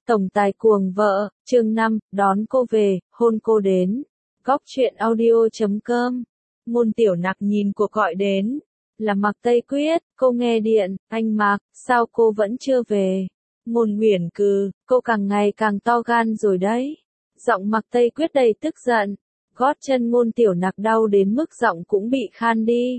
Tổng tài cuồng vợ, chương 5, đón cô về, hôn cô đến. Góc truyện audio.com. Ngôn Tiểu Nặc nhìn cuộc gọi đến. Là Mạc Tây Quyết, cô nghe điện, anh Mạc, sao cô vẫn chưa về? Ngôn Uyển Cừ, cô càng ngày càng to gan rồi đấy. Giọng Mạc Tây Quyết đầy tức giận. Gót chân Ngôn Tiểu Nặc đau đến mức giọng cũng bị khan đi.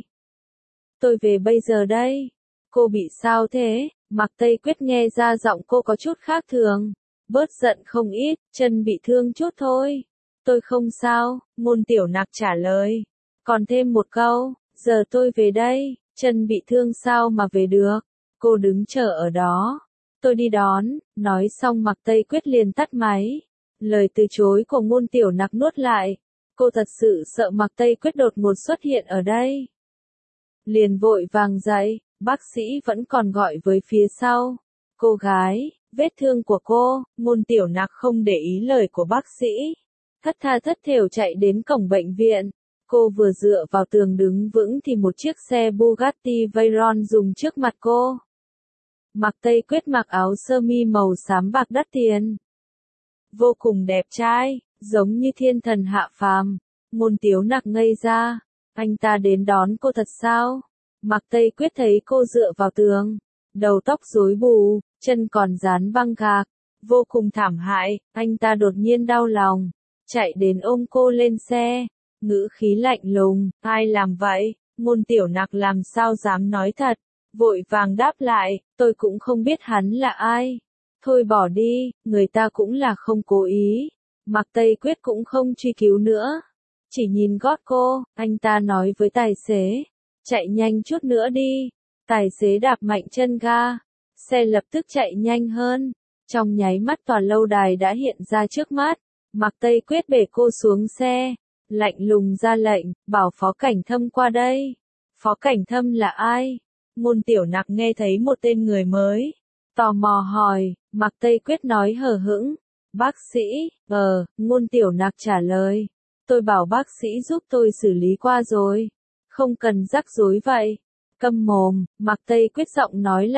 Tôi về bây giờ đây. Cô bị sao thế? Mạc Tây Quyết nghe ra giọng cô có chút khác thường. Bớt giận không ít, chân bị thương chút thôi. Tôi không sao, Ngôn Tiểu Nặc trả lời. Còn thêm một câu, giờ tôi về đây, chân bị thương sao mà về được. Cô đứng chờ ở đó. Tôi đi đón, nói xong Mạc Tây Quyết liền tắt máy. Lời từ chối của Ngôn Tiểu Nặc nuốt lại. Cô thật sự sợ Mạc Tây Quyết đột ngột xuất hiện ở đây. Liền vội vàng dậy, bác sĩ vẫn còn gọi với phía sau. Cô gái, vết thương của cô, Ngôn Tiểu Nặc không để ý lời của bác sĩ. Thất tha thất thểu chạy đến cổng bệnh viện. Cô vừa dựa vào tường đứng vững thì một chiếc xe Bugatti Veyron dùng trước mặt cô. Mạc Tây Quyết mặc áo sơ mi màu xám bạc đắt tiền. Vô cùng đẹp trai, giống như thiên thần hạ phàm. Ngôn Tiểu Nặc ngây ra. Anh ta đến đón cô thật sao? Mạc Tây Quyết thấy cô dựa vào tường, đầu tóc rối bù, chân còn dán băng gạc, vô cùng thảm hại, anh ta đột nhiên đau lòng, chạy đến ôm cô lên xe, ngữ khí lạnh lùng, ai làm vậy? Ngôn Tiểu Nặc làm sao dám nói thật, vội vàng đáp lại, tôi cũng không biết hắn là ai. Thôi bỏ đi, người ta cũng là không cố ý. Mạc Tây Quyết cũng không truy cứu nữa. Chỉ nhìn gót cô, anh ta nói với tài xế, chạy nhanh chút nữa đi. Tài xế đạp mạnh chân ga, xe lập tức chạy nhanh hơn. Trong nháy mắt tòa lâu đài đã hiện ra trước mắt. Mạc Tây Quyết bế cô xuống xe, lạnh lùng ra lệnh, bảo Phó Cảnh Thâm qua đây. Phó Cảnh Thâm là ai? Ngôn Tiểu Nặc nghe thấy một tên người mới, tò mò hỏi. Mạc Tây Quyết nói hờ hững, bác sĩ. Ngôn Tiểu Nặc trả lời, tôi bảo bác sĩ giúp tôi xử lý qua rồi, không cần rắc rối vậy. Câm mồm, Mạc Tây Quyết giọng nói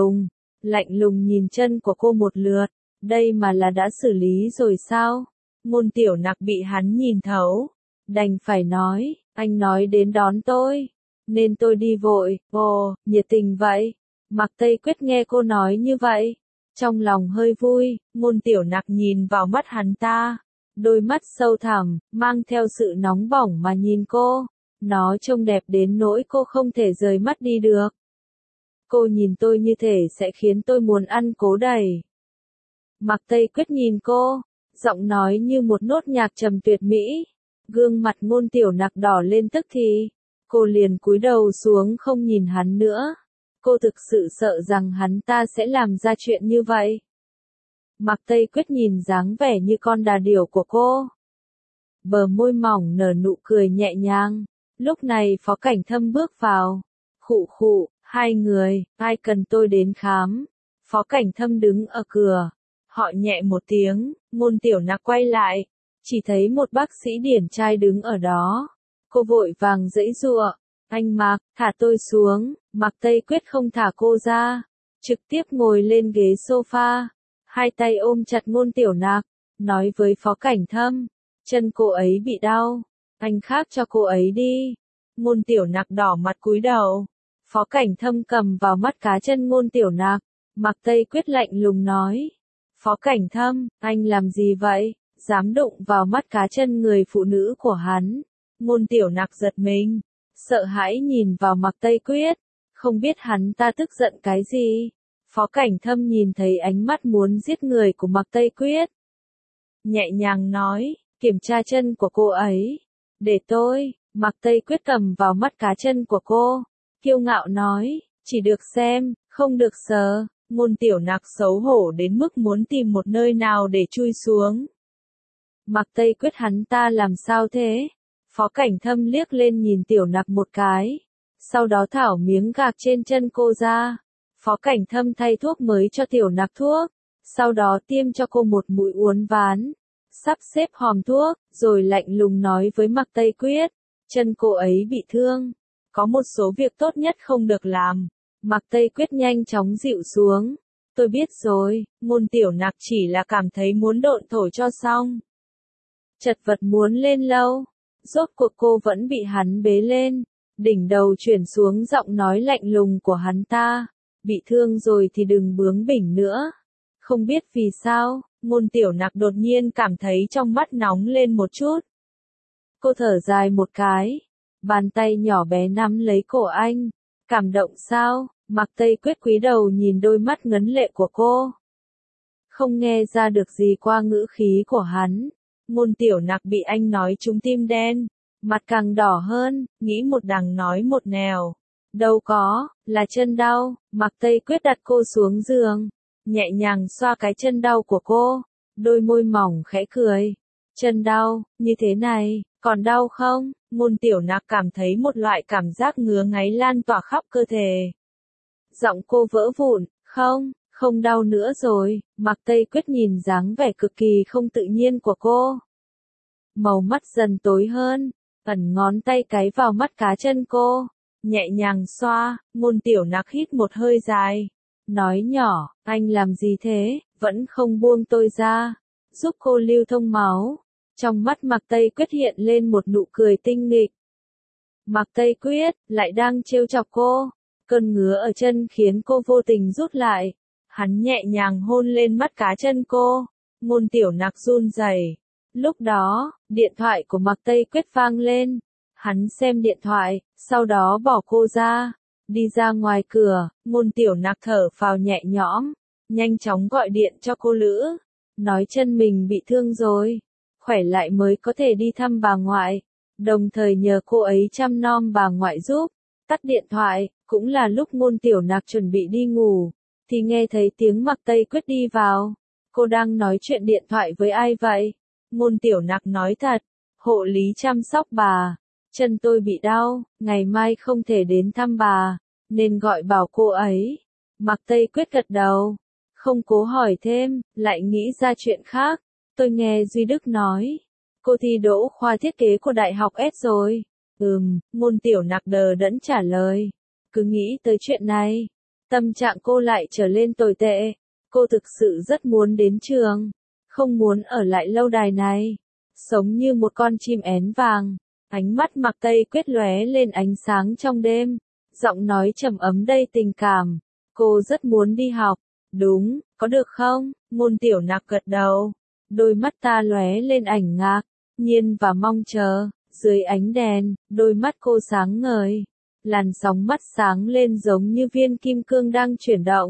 lạnh lùng nhìn chân của cô một lượt, đây mà là đã xử lý rồi sao? Ngôn Tiểu Nặc bị hắn nhìn thấu, đành phải nói, anh nói đến đón tôi, nên tôi đi vội. Ồ, nhiệt tình vậy. Mạc Tây Quyết nghe cô nói như vậy, trong lòng hơi vui. Ngôn Tiểu Nặc nhìn vào mắt hắn ta, đôi mắt sâu thẳm, mang theo sự nóng bỏng mà nhìn cô. Nó trông đẹp đến nỗi cô không thể rời mắt đi được. Cô nhìn tôi như thể sẽ khiến tôi muốn ăn cố đầy. Mạc Tây Quyết nhìn cô, giọng nói như một nốt nhạc trầm tuyệt mỹ. Gương mặt Ngôn Tiểu Nặc đỏ lên tức thì, cô liền cúi đầu xuống không nhìn hắn nữa. Cô thực sự sợ rằng hắn ta sẽ làm ra chuyện như vậy. Mạc Tây Quyết nhìn dáng vẻ như con đà điểu của cô. Bờ môi mỏng nở nụ cười nhẹ nhàng. Lúc này Phó Cảnh Thâm bước vào. Khụ khụ, hai người, ai cần tôi đến khám? Phó Cảnh Thâm đứng ở cửa. Họ nhẹ một tiếng, Ngôn Tiểu Nặc quay lại. Chỉ thấy một bác sĩ điển trai đứng ở đó. Cô vội vàng giãy giụa. Anh Mạc, thả tôi xuống. Mạc Tây Quyết không thả cô ra. Trực tiếp ngồi lên ghế sofa. Hai tay ôm chặt Ngôn Tiểu Nặc. Nói với Phó Cảnh Thâm. Chân cô ấy bị đau. Anh khác cho cô ấy đi. Ngôn Tiểu Nặc đỏ mặt cúi đầu. Phó Cảnh Thâm cầm vào mắt cá chân Ngôn Tiểu Nặc. Mạc Tây Quyết lạnh lùng nói. Phó Cảnh Thâm, anh làm gì vậy? Dám đụng vào mắt cá chân người phụ nữ của hắn. Ngôn Tiểu Nặc giật mình, sợ hãi nhìn vào Mạc Tây Quyết. Không biết hắn ta tức giận cái gì. Phó Cảnh Thâm nhìn thấy ánh mắt muốn giết người của Mạc Tây Quyết. Nhẹ nhàng nói, kiểm tra chân của cô ấy. Để tôi. Mạc Tây Quyết cầm vào mắt cá chân của cô, kiêu ngạo nói, chỉ được xem, không được sờ. Ngôn Tiểu Nặc xấu hổ đến mức muốn tìm một nơi nào để chui xuống. Mạc Tây Quyết hắn ta làm sao thế? Phó Cảnh Thâm liếc lên nhìn Tiểu Nặc một cái, sau đó thảo miếng gạc trên chân cô ra. Phó Cảnh Thâm thay thuốc mới cho Tiểu Nặc thuốc, sau đó tiêm cho cô một mũi uốn ván, sắp xếp hòm thuốc, rồi lạnh lùng nói với Mạc Tây Quyết, chân cô ấy bị thương, có một số việc tốt nhất không được làm. Mạc Tây Quyết nhanh chóng dịu xuống, Tôi biết rồi, Ngôn Tiểu Nặc chỉ là cảm thấy muốn độn thổ cho xong. Chật vật muốn lên lâu. Rốt cuộc cô vẫn bị hắn bế lên. Đỉnh đầu chuyển xuống giọng nói lạnh lùng của hắn ta. Bị thương rồi thì đừng bướng bỉnh nữa. Không biết vì sao, Ngôn Tiểu Nặc đột nhiên cảm thấy trong mắt nóng lên một chút. Cô thở dài một cái. Bàn tay nhỏ bé nắm lấy cổ anh. Cảm động sao? Mạc Tây Quyết cúi đầu nhìn đôi mắt ngấn lệ của cô. Không nghe ra được gì qua ngữ khí của hắn. Ngôn Tiểu Nặc bị anh nói trúng tim đen. Mặt càng đỏ hơn, nghĩ một đằng nói một nẻo. Đâu có, là chân đau. Mạc Tây Quyết đặt cô xuống giường. Nhẹ nhàng xoa cái chân đau của cô. Đôi môi mỏng khẽ cười. Chân đau, như thế này, còn đau không? Ngôn Tiểu Nặc cảm thấy một loại cảm giác ngứa ngáy lan tỏa khắp cơ thể. Giọng cô vỡ vụn, không đau nữa rồi. Mạc Tây Quyết nhìn dáng vẻ cực kỳ không tự nhiên của cô. Màu mắt dần tối hơn, ẩn ngón tay cái vào mắt cá chân cô. Nhẹ nhàng xoa, Ngôn Tiểu Nặc hít một hơi dài. Nói nhỏ, anh làm gì thế, vẫn không buông tôi ra. Giúp cô lưu thông máu. Trong mắt Mạc Tây Quyết hiện lên một nụ cười tinh nghịch. Mạc Tây Quyết, lại đang trêu chọc cô. Cơn ngứa ở chân khiến cô vô tình rút lại. Hắn nhẹ nhàng hôn lên mắt cá chân cô. Ngôn Tiểu Nặc run rẩy. Lúc đó, điện thoại của Mạc Tây Quyết vang lên. Hắn xem điện thoại, sau đó bỏ cô ra. Đi ra ngoài cửa, Ngôn Tiểu Nặc thở phào nhẹ nhõm. Nhanh chóng gọi điện cho cô Lữ. Nói chân mình bị thương rồi. Khỏe lại mới có thể đi thăm bà ngoại. Đồng thời nhờ cô ấy chăm nom bà ngoại giúp. Tắt điện thoại, cũng là lúc Ngôn Tiểu Nặc chuẩn bị đi ngủ. Thì nghe thấy tiếng Mạc Tây Quyết đi vào. Cô đang nói chuyện điện thoại với ai vậy? Ngôn Tiểu Nặc nói thật. Hộ lý chăm sóc bà. Chân tôi bị đau, ngày mai không thể đến thăm bà. Nên gọi bảo cô ấy. Mạc Tây Quyết gật đầu. Không cố hỏi thêm, lại nghĩ ra chuyện khác. Tôi nghe Duy Đức nói. Cô thi đỗ khoa thiết kế của Đại học S rồi. Ngôn Tiểu Nặc đờ đẫn trả lời. Cứ nghĩ tới chuyện này. Tâm trạng cô lại trở lên tồi tệ. Cô thực sự rất muốn đến trường. Không muốn ở lại lâu đài này. Sống như một con chim én vàng. Ánh mắt Mạc Tây Quyết lóe lên ánh sáng trong đêm. Giọng nói trầm ấm đầy tình cảm. Cô rất muốn đi học. Đúng, có được không? Ngôn Tiểu Nặc gật đầu. Đôi mắt ta lóe lên ảnh ngạc, nhiên và mong chờ. Dưới ánh đèn, đôi mắt cô sáng ngời. Làn sóng mắt sáng lên giống như viên kim cương đang chuyển động.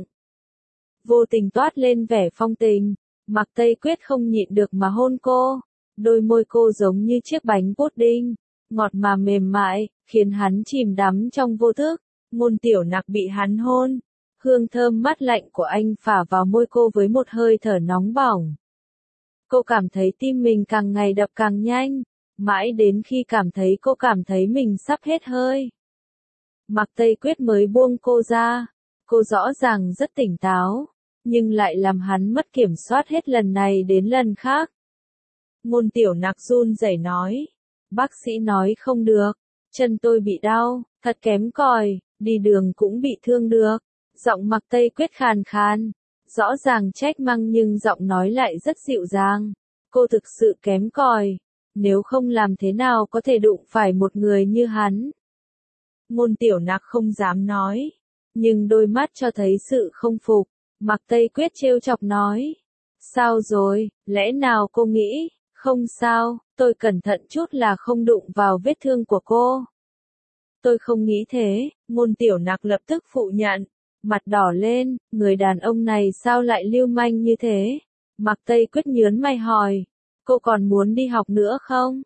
Vô tình toát lên vẻ phong tình. Mạc Tây Quyết không nhịn được mà hôn cô. Đôi môi cô giống như chiếc bánh pudding, ngọt mà mềm mại, khiến hắn chìm đắm trong vô thức. Ngôn Tiểu Nặc bị hắn hôn. Hương thơm mát lạnh của anh phả vào môi cô với một hơi thở nóng bỏng. Cô cảm thấy tim mình càng ngày đập càng nhanh, mãi đến khi cô cảm thấy mình sắp hết hơi. Mạc Tây Quyết mới buông cô ra. Cô rõ ràng rất tỉnh táo, nhưng lại làm hắn mất kiểm soát hết lần này đến lần khác. Ngôn Tiểu Nặc run rẩy nói. Bác sĩ nói không được, chân tôi bị đau, thật kém cỏi, đi đường cũng bị thương được. Giọng Mạc Tây Quyết khàn khàn, rõ ràng trách mắng nhưng giọng nói lại rất dịu dàng. Cô thực sự kém cỏi, nếu không làm thế nào có thể đụng phải một người như hắn. Ngôn Tiểu Nặc không dám nói, nhưng đôi mắt cho thấy sự không phục. Mạc Tây Quyết trêu chọc nói. Sao rồi, lẽ nào cô nghĩ, không sao, tôi cẩn thận chút là không đụng vào vết thương của cô. Tôi không nghĩ thế, Ngôn Tiểu Nặc lập tức phủ nhận. Mặt đỏ lên, người đàn ông này sao lại lưu manh như thế? Mạc Tây Quyết nhớn mày hỏi. Cô còn muốn đi học nữa không?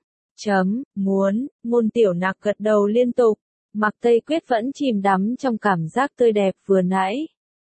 Muốn, Ngôn Tiểu Nặc gật đầu liên tục. Mạc Tây Quyết vẫn chìm đắm trong cảm giác tươi đẹp vừa nãy.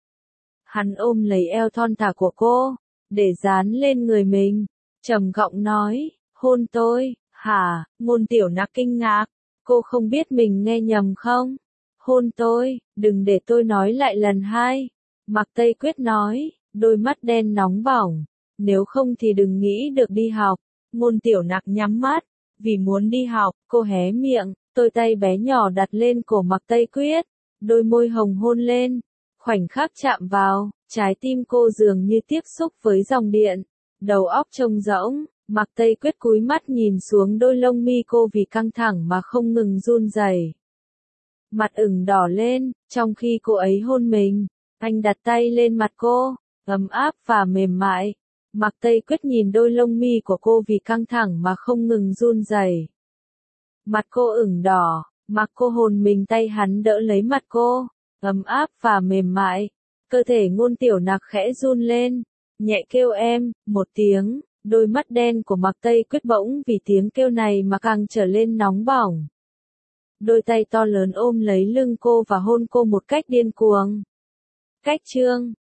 Hắn ôm lấy eo thon thả của cô, để dán lên người mình. Trầm giọng nói, hôn tôi, hả? Ngôn Tiểu Nặc kinh ngạc. Cô không biết mình nghe nhầm không? Hôn tôi, đừng để tôi nói lại lần hai. Mạc Tây Quyết nói, đôi mắt đen nóng bỏng. Nếu không thì đừng nghĩ được đi học. Ngôn Tiểu Nặc nhắm mắt. Vì muốn đi học, cô hé miệng, đôi tay bé nhỏ đặt lên cổ Mạc Tây Quyết. Đôi môi hồng hôn lên. Khoảnh khắc chạm vào, trái tim cô dường như tiếp xúc với dòng điện. Đầu óc trống rỗng, Mạc Tây Quyết cúi mắt nhìn xuống đôi lông mi cô vì căng thẳng mà không ngừng run rẩy. Mặt ửng đỏ lên, trong khi cô ấy hôn mình. Anh đặt tay lên mặt cô, ấm áp và mềm mại. Mạc Tây Quyết nhìn đôi lông mi của cô vì căng thẳng mà không ngừng run rẩy. Mặt cô ửng đỏ, Mạc cô hôn mình, tay hắn đỡ lấy mặt cô, ấm áp và mềm mại. Cơ thể Ngôn Tiểu Nặc khẽ run lên, nhẹ kêu em, một tiếng, đôi mắt đen của Mạc Tây Quyết bỗng vì tiếng kêu này mà càng trở lên nóng bỏng. Đôi tay to lớn ôm lấy lưng cô và hôn cô một cách điên cuồng. Cách chương